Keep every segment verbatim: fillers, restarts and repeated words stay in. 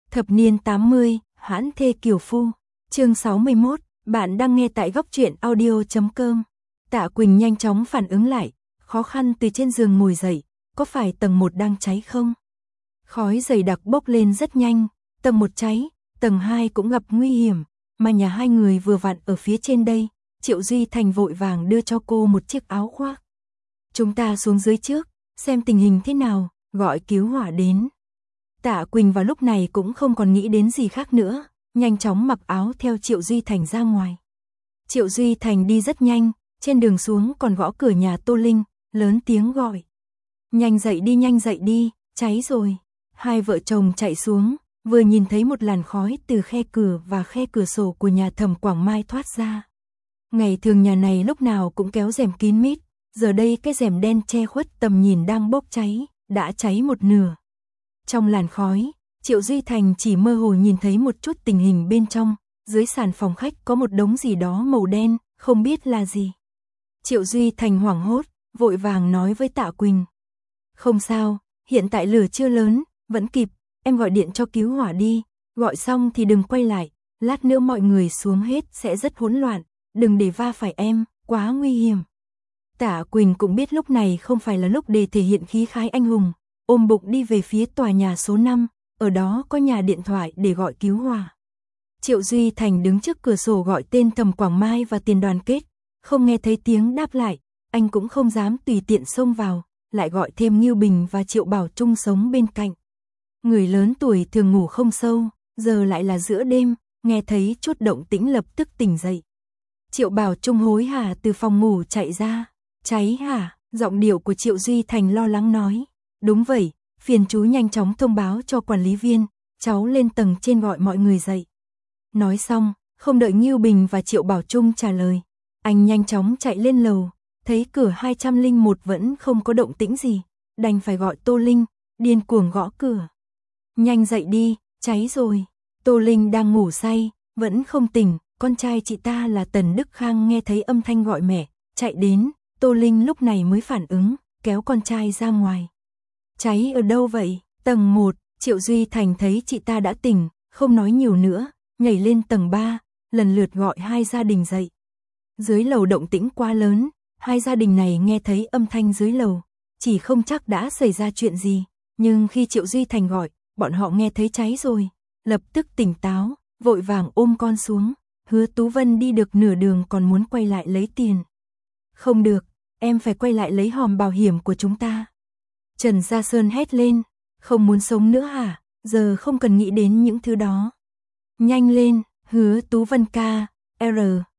Thập niên tám mươi, hãn thê kiều phu. Chương sáu mươi mốt, bạn đang nghe tại góc truyện audio chấm com. Tạ Quỳnh nhanh chóng phản ứng lại, khó khăn từ trên giường ngồi dậy, có phải tầng một đang cháy không? Khói dày đặc bốc lên rất nhanh, tầng một cháy, tầng hai cũng gặp nguy hiểm, mà nhà hai người vừa vặn ở phía trên đây. Triệu Duy Thành vội vàng đưa cho cô một chiếc áo khoác. Chúng ta xuống dưới trước, xem tình hình thế nào, gọi cứu hỏa đến. Tạ Quỳnh vào lúc này cũng không còn nghĩ đến gì khác nữa, nhanh chóng mặc áo theo Triệu Duy Thành ra ngoài. Triệu Duy Thành đi rất nhanh, trên đường xuống còn gõ cửa nhà Tô Linh, lớn tiếng gọi. Nhanh dậy đi, nhanh dậy đi, cháy rồi. Hai vợ chồng chạy xuống, vừa nhìn thấy một làn khói từ khe cửa và khe cửa sổ của nhà Thẩm Quảng Mai thoát ra. Ngày thường nhà này lúc nào cũng kéo rèm kín mít, giờ đây cái rèm đen che khuất tầm nhìn đang bốc cháy, đã cháy một nửa. Trong làn khói, Triệu Duy Thành chỉ mơ hồ nhìn thấy một chút tình hình bên trong, dưới sàn phòng khách có một đống gì đó màu đen, không biết là gì. Triệu Duy Thành hoảng hốt, vội vàng nói với Tạ Quỳnh. Không sao, hiện tại lửa chưa lớn, vẫn kịp, em gọi điện cho cứu hỏa đi, gọi xong thì đừng quay lại, lát nữa mọi người xuống hết sẽ rất hỗn loạn, đừng để va phải em, quá nguy hiểm. Tạ Quỳnh cũng biết lúc này không phải là lúc để thể hiện khí khái anh hùng, ôm bụng đi về phía tòa nhà số năm, ở đó có nhà điện thoại để gọi cứu hỏa. Triệu Duy Thành đứng trước cửa sổ gọi tên Thẩm Quảng Mai và Tiền Đoàn Kết, không nghe thấy tiếng đáp lại, anh cũng không dám tùy tiện xông vào, lại gọi thêm Ngưu Bình và Triệu Bảo Trung sống bên cạnh. Người lớn tuổi thường ngủ không sâu, giờ lại là giữa đêm, nghe thấy chút động tĩnh lập tức tỉnh dậy. Triệu Bảo Trung hối hả từ phòng ngủ chạy ra. Cháy hả? Giọng điệu của Triệu Duy Thành lo lắng nói. Đúng vậy, phiền chú nhanh chóng thông báo cho quản lý viên, cháu lên tầng trên gọi mọi người dậy. Nói xong, không đợi Ngưu Bình và Triệu Bảo Trung trả lời, anh nhanh chóng chạy lên lầu, thấy cửa hai trăm lẻ một vẫn không có động tĩnh gì, đành phải gọi Tô Linh, điên cuồng gõ cửa. Nhanh dậy đi, cháy rồi. Tô Linh đang ngủ say, vẫn không tỉnh, con trai chị ta là Tần Đức Khang nghe thấy âm thanh gọi mẹ, chạy đến. Tô Linh lúc này mới phản ứng, kéo con trai ra ngoài. Cháy ở đâu vậy? Tầng một, Triệu Duy Thành thấy chị ta đã tỉnh, không nói nhiều nữa, nhảy lên tầng ba, lần lượt gọi hai gia đình dậy. Dưới lầu động tĩnh quá lớn, hai gia đình này nghe thấy âm thanh dưới lầu, chỉ không chắc đã xảy ra chuyện gì, nhưng khi Triệu Duy Thành gọi, bọn họ nghe thấy cháy rồi, lập tức tỉnh táo, vội vàng ôm con xuống. Hứa Tú Vân đi được nửa đường còn muốn quay lại lấy tiền. Không được, em phải quay lại lấy hòm bảo hiểm của chúng ta. Trần Gia Sơn hét lên, không muốn sống nữa hả? Giờ không cần nghĩ đến những thứ đó. Nhanh lên, Hứa Tú Vân ca, R,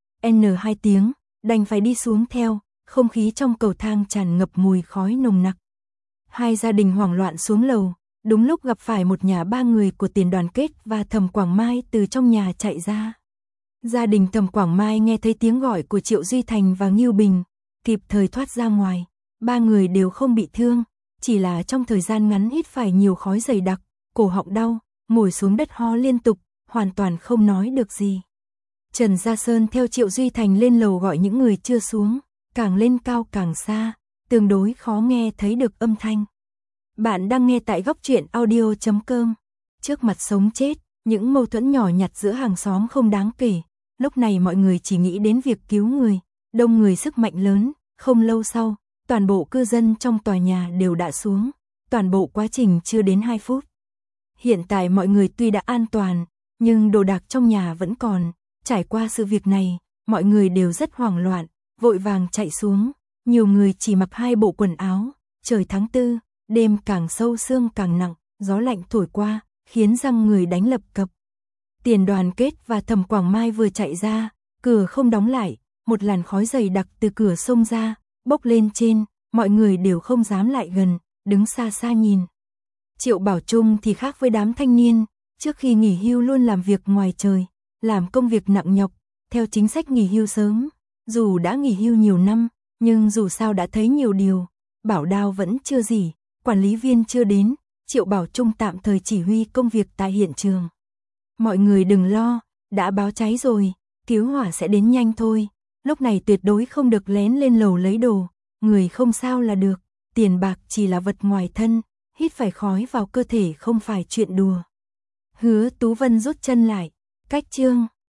N hai tiếng, đành phải đi xuống theo, không khí trong cầu thang tràn ngập mùi khói nồng nặc. Hai gia đình hoảng loạn xuống lầu, đúng lúc gặp phải một nhà ba người của Tiền Đoàn Kết và Thẩm Quảng Mai từ trong nhà chạy ra. Gia đình Thẩm Quảng Mai nghe thấy tiếng gọi của Triệu Duy Thành và Ngưu Bình, kịp thời thoát ra ngoài, ba người đều không bị thương, chỉ là trong thời gian ngắn hít phải nhiều khói dày đặc, cổ họng đau, ngồi xuống đất ho liên tục, hoàn toàn không nói được gì. Trần Gia Sơn theo Triệu Duy Thành lên lầu gọi những người chưa xuống, càng lên cao càng xa, tương đối khó nghe thấy được âm thanh. Bạn đang nghe tại góc truyện audio chấm com. Trước mặt sống chết, những mâu thuẫn nhỏ nhặt giữa hàng xóm không đáng kể, lúc này mọi người chỉ nghĩ đến việc cứu người. Đông người sức mạnh lớn, không lâu sau, toàn bộ cư dân trong tòa nhà đều đã xuống, toàn bộ quá trình chưa đến hai phút. Hiện tại mọi người tuy đã an toàn, nhưng đồ đạc trong nhà vẫn còn, trải qua sự việc này, mọi người đều rất hoảng loạn, vội vàng chạy xuống, nhiều người chỉ mặc hai bộ quần áo, trời tháng tư, đêm càng sâu sương càng nặng, gió lạnh thổi qua, khiến răng người đánh lập cập. Tiền Đoàn Kết và Thẩm Quảng Mai vừa chạy ra, cửa không đóng lại. Một làn khói dày đặc từ cửa xông ra, bốc lên trên, mọi người đều không dám lại gần, đứng xa xa nhìn. Triệu Bảo Trung thì khác với đám thanh niên, trước khi nghỉ hưu luôn làm việc ngoài trời, làm công việc nặng nhọc, theo chính sách nghỉ hưu sớm. Dù đã nghỉ hưu nhiều năm, nhưng dù sao đã thấy nhiều điều, bảo đao vẫn chưa gì, quản lý viên chưa đến, Triệu Bảo Trung tạm thời chỉ huy công việc tại hiện trường. Mọi người đừng lo, đã báo cháy rồi, cứu hỏa sẽ đến nhanh thôi. Lúc này tuyệt đối không được lén lên lầu lấy đồ, người không sao là được, tiền bạc chỉ là vật ngoài thân, hít phải khói vào cơ thể không phải chuyện đùa. Hứa Tú Vân rút chân lại. Cách chương